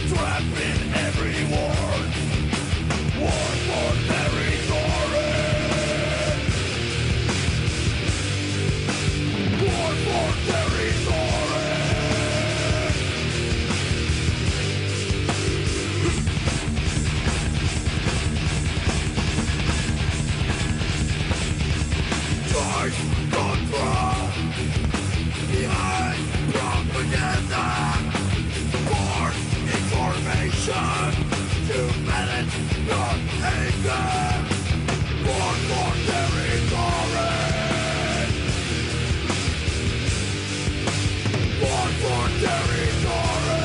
Trapped in every war, war for territory, war for territory. Choice control behind propaganda, for information to manage your anger, war for territory, war for territory.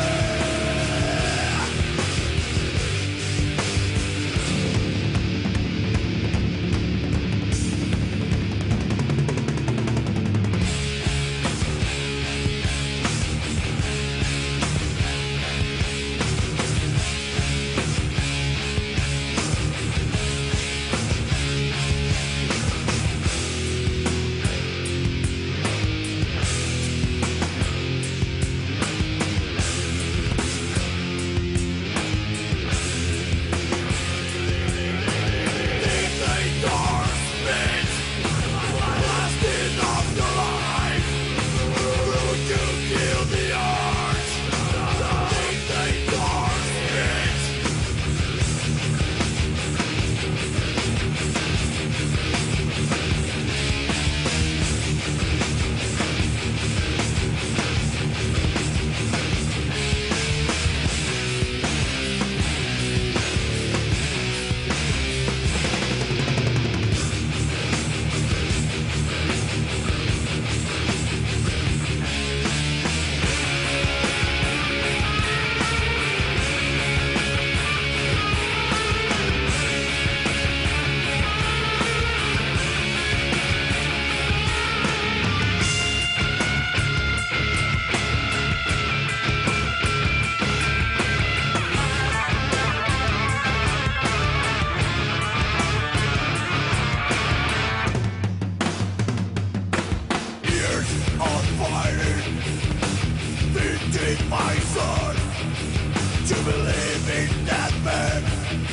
My son, to believe in that man,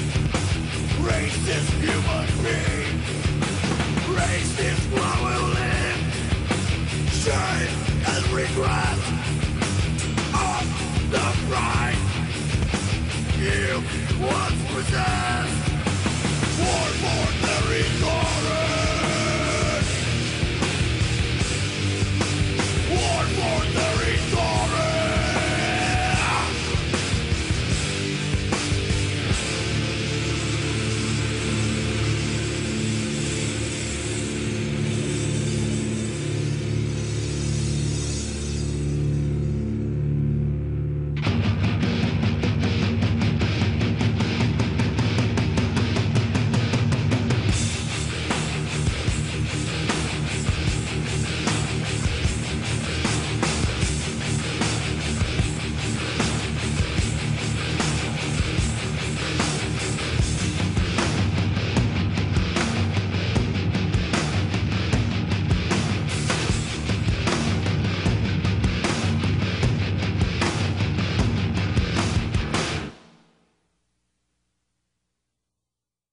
racist human being, racist while we live, shame and regret of the pride you once possessed, war for territory.